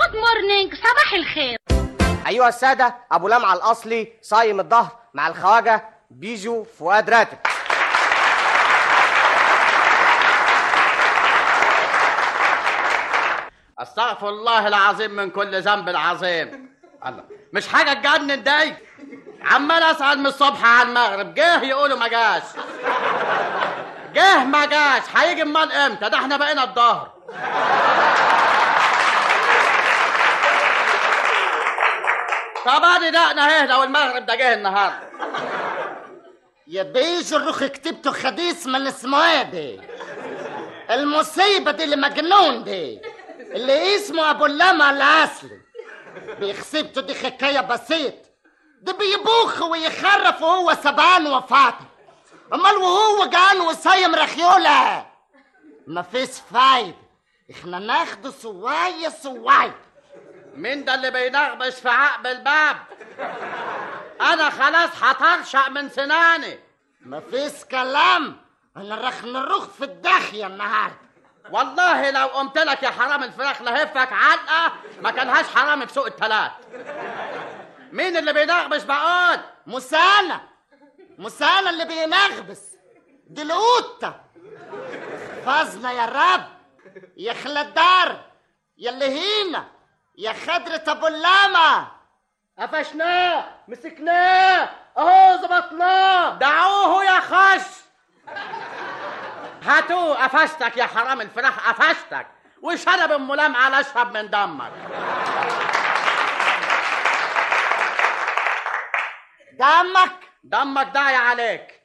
جود مورنينج، صباح الخير. ايها الساده، ابو لمعه الاصلي صايم الظهر مع الخواجه بيجو فؤاد راتب. استغفر الله العظيم من كل ذنب العظيم. الله، مش حاجه تجنن دي. عمال اسال من الصبح على المغرب، جه يقولوا ما جاش، جه ما جاش، هيجي امال امتى؟ ده احنا بقينا الظهر. طب ادي دقنا اهي لو المغرب ده جه النهارده. يا بيجو الرخ كتبته خديث من اسمه دي المصيبه دي اللي مجنون دي اللي اسمه ابو اللمع الاصلي بيخسبته. دي حكايه بسيط، ده بيبوخ ويخرف وهو سبعان وفاطر. امال وهو جعان وصايم رخيوله مفيش فايده. احنا ناخده سوايه سوايه. مين ده اللي بينغبش في عقب الباب؟ انا خلاص هطرشق من سناني. مفيش كلام، انا رخ نروخ في الداخيه النهارده. والله لو قمت لك يا حرام الفراخ لهفك علقه ما كانهاش حرامي في سوق التلات. مين اللي بينغبش بقول؟ مسانة اللي بينغبس دي القطه. فازنا يا رب يا خلدار يا اللي هنا يا خضرة ابو اللمع. قفشناه، مسكناه، اهو ظبطناه. دعوه يا خش. هاتوه، قفشتك يا حرام الفراخ، قفشتك وشرب ام لمعه لاشرب من دمك. دمك داعي عليك.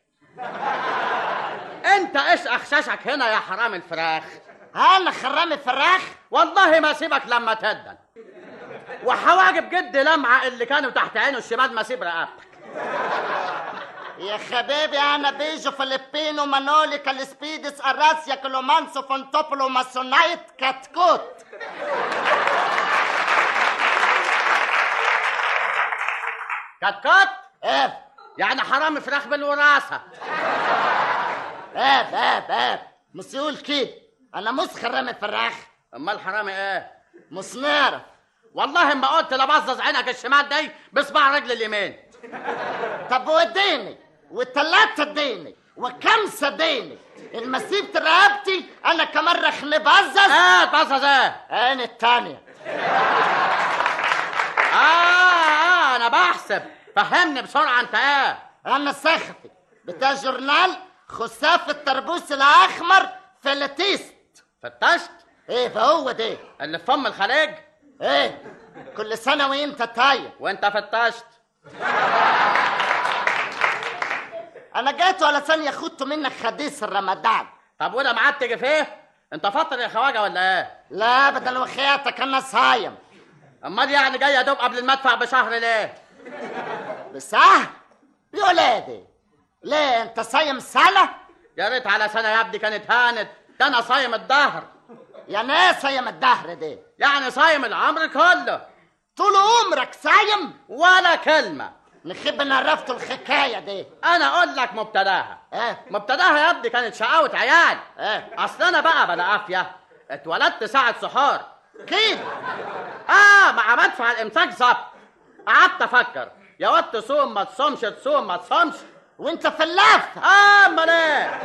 انت ايش اخشاشك هنا يا حرام الفراخ؟ انا حرام الفراخ؟ والله ما سيبك لما تدن. وحواجب جد لمعه اللي كانوا تحت عينه الشمال ما سيب رقبتك. يا حبيبي انا بيجو فيلبينو مانولي كالسبيدس اراسيا كلومانسو فونتوبولو ماسونايت كاتكوت. كاتكوت؟ ايه يعني حرام فراخ بالوراثه. ايه مش يقول كده. انا مش حرامي فراخ. امال حرامي ايه؟ مش نعرف. والله ما قلت لبظظ عينك الشمال دي بصباع رجل اليمين. طب وديني والتلاتة اديني وكمسة اديني المسيبة رقبتي انا كمان رح نبظظ. تبظظ ايه؟ انا التانية. انا بحسب. فهمني بسرعة انت ايه؟ انا صحفي بتاع جورنال خساف الطربوس الاحمر فلتيست. فتشت؟ ايه فهو ده اللي في فم الخليج؟ ايه كل سنة وانت طاير. وانت فتشت؟ انا جيت على ثانية خدته منك حديث الرمضان. طب وده معاد تيجي فيه؟ انت فاطر يا خواجه ولا ايه؟ لا ابدا وخياتك انا صايم. امال يعني جاي ادوب قبل المدفع بشهر ليه؟ بسهل يا ولادي. ليه انت صايم سنة؟ يا ريت على سنة يا ابني كانت هانت. ده انا صايم الدهر. يعني ايه صايم الدهر دي؟ يعني صايم العمر كله. طول عمرك صايم؟ ولا كلمة. نخب ان عرفت الحكاية دي. انا اقول لك مبتداها. ايه مبتداها يا ابني كانت شقاوة عيال. ايه اصل انا بقى بلا عافية اتولدت ساعة سحور كده. مع مدفع الامساك ظبط. قعدت افكر يا واد تصوم ما تصومش، تصوم ما تصومش، وانت في اللفة. امال ايه؟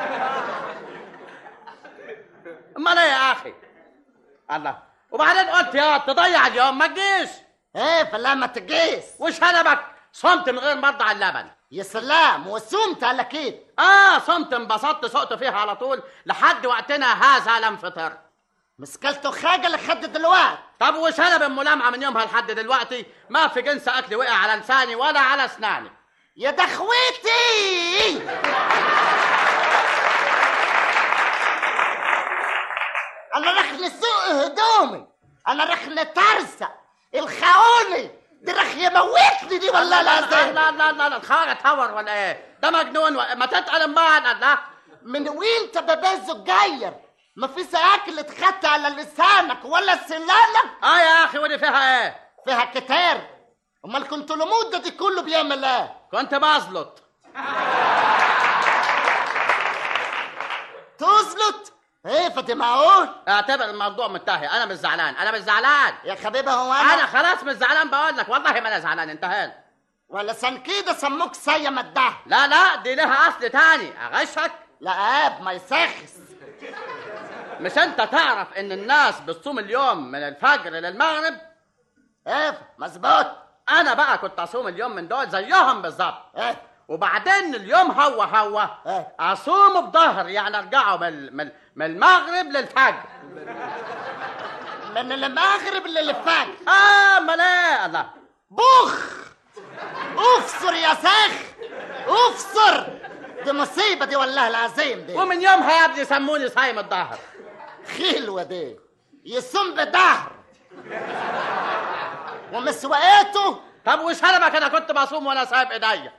امال ايه يا اخي؟ الله. وبعدين قلت يا تضيع اليوم ما تجيش. ايه فلا ما تجيش. وشنبك صمت من غير ما ارضع اللبن. يا سلام وصمت على كده. صمت انبسطت سقت فيها على طول لحد وقتنا هذا لم فطر. مسكلته حاجة لحد دلوقتي. طب وشنب ام لمعه من يومها لحد دلوقتي ما في جنس اكل وقع على لساني ولا على اسناني. يا دخويتي انا رح نسوق هدومي، انا رح نترسق الخاوني دي رح يموتني دي والله العظيم. لا الخواجه تهور ولا ايه؟ ده مجنون ما تتقل امال. الله من وين ببازه الجاير ما فيش اكل اتخدت على لسانك ولا سنانك. يا اخي ودي فيها ايه؟ فيها كتير. امال كنت المده دي كله بيعمل ايه؟ كنت بزلط. تزلط؟ ايه فدي معقول؟ اعتبر الموضوع منتهي، انا مش زعلان، انا مش زعلان يا حبيبي هو انا خلاص مش زعلان، بقول لك والله ما انا زعلان، انتهينا. ولا سن كده سموك سيم الدهر. لا دي لها اصل تاني، اغشك؟ لا اب ما يسخس. مش انت تعرف ان الناس بتصوم اليوم من الفجر للمغرب؟ ايه مظبوط. انا بقى كنت اصوم اليوم من دول زيهم بالظبط. ايه وبعدين اليوم هو إيه؟ اصوم بظهر، يعني ارجعوا من المغرب للفجر. من المغرب للفجر. امال ايه؟ الله بوخ افسر يا ساخ افسر. دي مصيبه دي والله العظيم دي. ومن يومها يا ابني سموني صايم الظهر. خلوه دي يصوم بظهر ومسوقاته. طب وشربك انا كنت بصوم وانا سايب ايديا.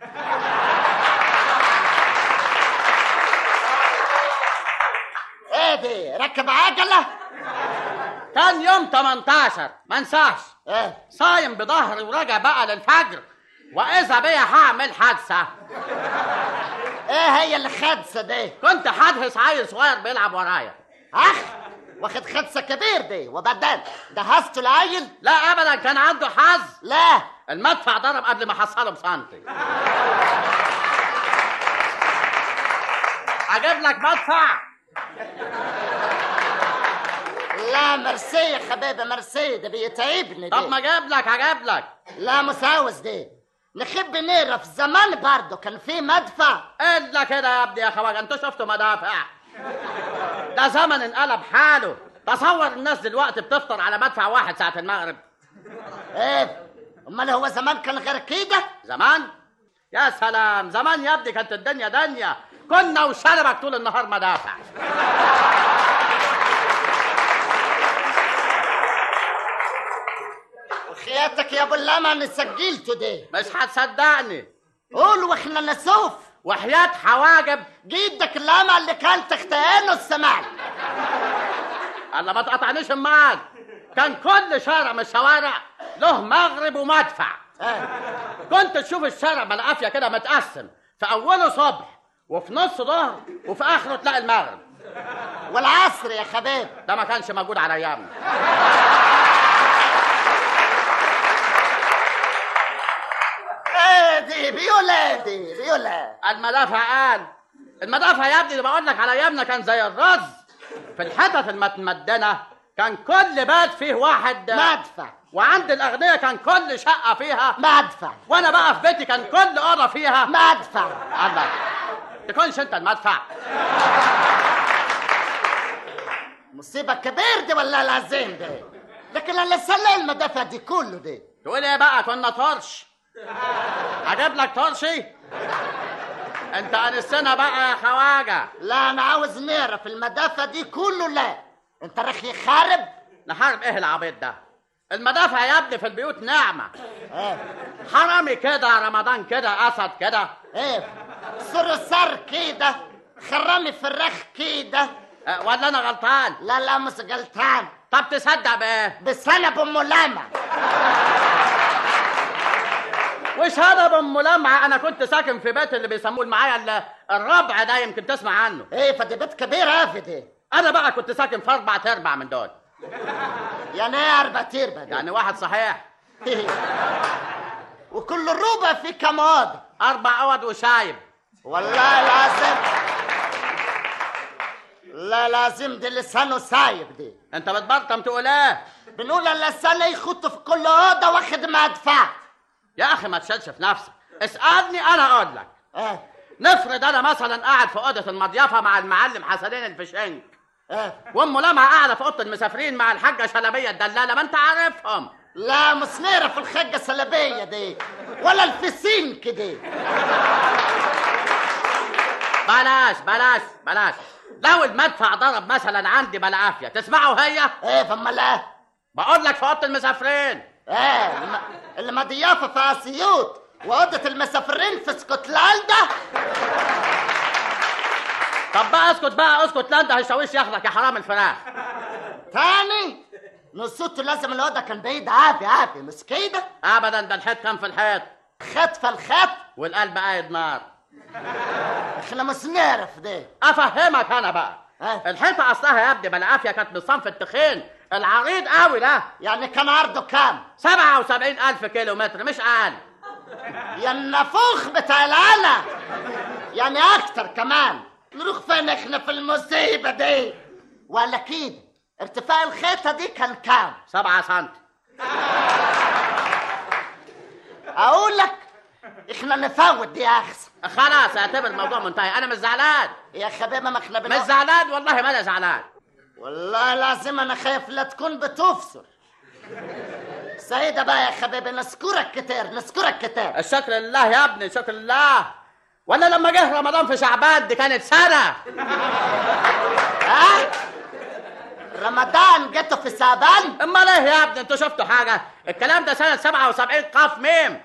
ايه دي ركب عجله؟ كان يوم 18 ما انساش. ايه صايم بظهري وراجع بقى للفجر، واذا بيا هعمل حادثه. ايه هي اللي خدسه دي؟ كنت حادث عيل صغير بيلعب ورايا. اخ واخد خدسه كبير دي، وبعدين دهست العيل؟ لا ابدا، كان عنده حظ. لا المدفع ضرب قبل ما احصله بسنتي. اجيب لك مدفع؟ لا مرسي يا حبيبي مرسي، ده بيتعبني دي. طب ما اجيب لك. لا مش عاوز دي. نحب نعرف زمان برضه كان في مدفع. الا كده يا ابني يا خواجه، انتوا شفتوا مدافع؟ ده زمن انقلب حاله. تصور الناس دلوقتي بتفطر على مدفع واحد ساعة المغرب. ايه امال هو زمان كان غير كده؟ زمان؟ يا سلام، زمان يا ابني كانت الدنيا دنيا، كنا وشربك طول النهار مدافع. وخياتك يا ابو اللمع انا سجلته دي. مش هتصدقني. قول واحنا نشوف. وحياة حواجب جدك اللمع اللي كان تختانه السماع. الله ما تقطعنيش معاك. كان كل شارع من الشوارع له مغرب ومدفع. كنت تشوف الشارع بالعافيه كده متقسم، في اوله صبح وفي نص ظهر وفي اخره تلاقي المغرب والعصر يا حبيب. ده ما كانش موجود على ايامنا. ايه دي بيولا المدافع يا ابني اللي بقول لك على ايامنا كان زي الرز في الحتت المتمدنه، كان كل بيت فيه واحد مدفع، وعند الاغنياء كان كل شقه فيها مدفع، وانا بقى في بيتي كان كل اوضه فيها مدفع. الله، تكونش انت المدفع؟ مصيبه كبير دي والله العظيم دي. لكن انا لسه المدافع دي كله دي. تقول ايه بقى؟ كنا طرش. اجيب لك طرشي؟ انت انسنا بقى يا خواجه. لا انا عاوز نعرف المدافع دي كله. لا انت رخي خارب. نحارب ايه العبيط ده؟ المدافع يا ابني في البيوت نعمه. حرامي كده، رمضان كده، اسد كده، ايه صرصار كده، خرامي فراخ كده. ولا انا غلطان؟ لا مش غلطان. طب تصدق بايه؟ بسنب ام لمع. وش هذا بام لمعه؟ انا كنت ساكن في بيت اللي بيسموه معايا الربع ده، يمكن تسمع عنه. ايه فدي بيت كبير افدي. انا بقى كنت ساكن في 4/4 من دول. يعني ايه 4/4 دي؟ يعني واحد صحيح. وكل الربع في كم اوضه؟ 4 اوض وشايب. والله لازم. لا لازم دي لسانه سايب دي. انت بتبرطم تقول ايه؟ بنقول اللسان يخط في كل اوضه واخد مدفع. يا اخي ما تشيلش في نفسك، اسالني انا اقول لك. نفرض انا مثلا قاعد في اوضه المضيافه مع المعلم حسنين الفشنك، وام لمعه قاعده في اوضه المسافرين مع الحاجه شلبيه الدلاله، ما انت عارفهم. لا مش نعرف الحاجه شلبيه دي ولا الفسين كده. بلاش. لو المدفع ضرب مثلا عندي بالعافيه تسمعه هي؟ ايه فما لا بقول لك في اوضه المسافرين. المضيافه في اسيوط واوضه المسافرين في اسكتلندا. طب بقى اسكت لا انت هيشويش ياخدك يا حرام الفراخ. تاني نصوته لازم الاوضه كان بعيد عافي مش كده؟ ابدا، ده الحيط كان في الحيط. خط في الخط والقلب قايد نار. احنا مش نعرف ده. افهمك انا بقى، الحيطه اصلها يا ابني بالعافيه كانت من صنف التخين العريض قوي ده. يعني كان عرضه كام؟ 77,000 كيلو متر مش اقل. يا النفوخ بتاع العلا، يعني اكتر كمان. نروح فين احنا في المصيبه دي؟ ولا كده ارتفاع الخيطه دي كان كام؟ 7 سم. اقول لك احنا نفوت دي احسن. خلاص اعتبر الموضوع منتهي. انا مش زعلان يا حبيبي، ما احنا مش زعلان والله ما انا زعلان. والله لازم انا خايف لا تكون بتفسر. سيدة بقى يا حبيبي، نشكرك كتير نشكرك كتير. الشكر لله يا ابني الشكر لله. ولا لما جه رمضان في شعبان دي كانت سنة. ها؟ رمضان جته في شعبان؟ امال ايه يا ابني انتوا شفتوا حاجة؟ الكلام ده سنة 77 قاف ميم.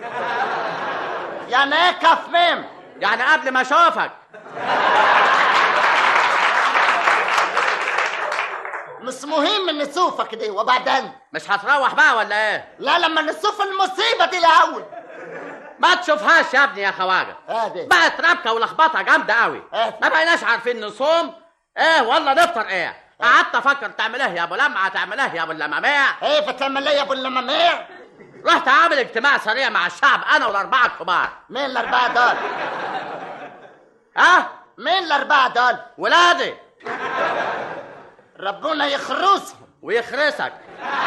يعني ايه كاف ميم؟ يعني قبل ما اشوفك. مش مهم نشوفك دي وبعدين مش هتروح بقى ولا ايه؟ لا، لما نشوف المصيبة دي الأول. ما تشوفهاش يا ابني يا خواجه. بقت ربكه ولخبطه جامده قوي. ما بقيناش عارفين نصوم ايه ولا نفطر ايه. قعدت افكر تعمل ايه يا ابو لمعه، تعمل ايه يا ابو اللماميع. ايه بتعمل ايه يا ابو اللماميع؟ رحت عامل اجتماع سريع مع الشعب انا والاربعه الكبار. مين الاربعه دول؟ مين الاربعه دول؟ ولادي. ربنا يخرسهم ويخرسك.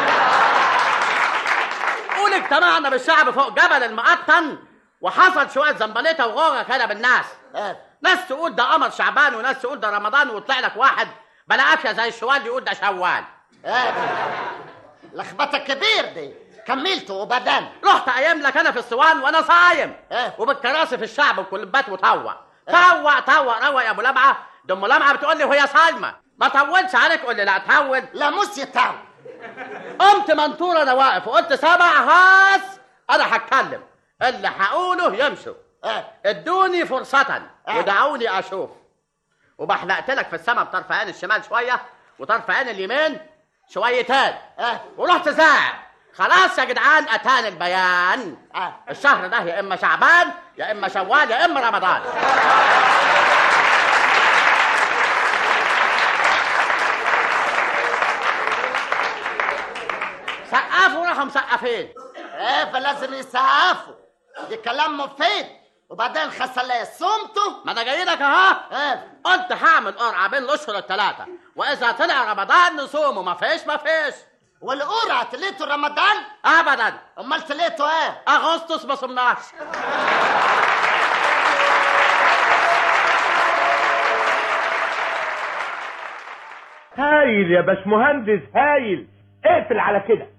قول اجتمعنا بالشعب فوق جبل المقطن وحصل شويه زنبليطه وغوغه كده بالناس. ناس تقول ده قمر شعبان وناس تقول ده رمضان، وطلع لك واحد بلا قافيه زي الشوال يقول ده شوال. لخبطه كبير دي. كملته وبعدين رحت قايم لك انا في الصوان وانا صايم وبالكراسي في الشعب وكلبات وطوع روق يا ابو لمعه. ده ام لمعه بتقول لي وهي صايمه ما طولش عليك. قول لي لا تحول. لا مش يطول. قمت منطور انا واقف وقلت سبع هاس انا هتكلم اللي هقوله يمشوا. ادوني فرصة ودعوني اشوف. وبحلقت لك في السما بطرف عين الشمال شوية وطرف عين اليمين شويتين. ورحت زاعق خلاص يا جدعان اتاني البيان. الشهر ده يا اما شعبان يا اما شوال يا اما رمضان. سقفوا راحوا مسقفين. فلازم يسقفوا. دي كلام مفيد. وبعدين حصل ايه؟ صمتوا؟ ما انا جاي لك اهو. قلت هعمل قرعه بين الاشهر الثلاثه واذا طلع رمضان نصومه. ما فيش والقرعه تليتوا رمضان؟ ابدا. امال تليتوا ايه؟ اغسطس ما صمناش. هايل يا باشمهندس هايل. اقفل على كده.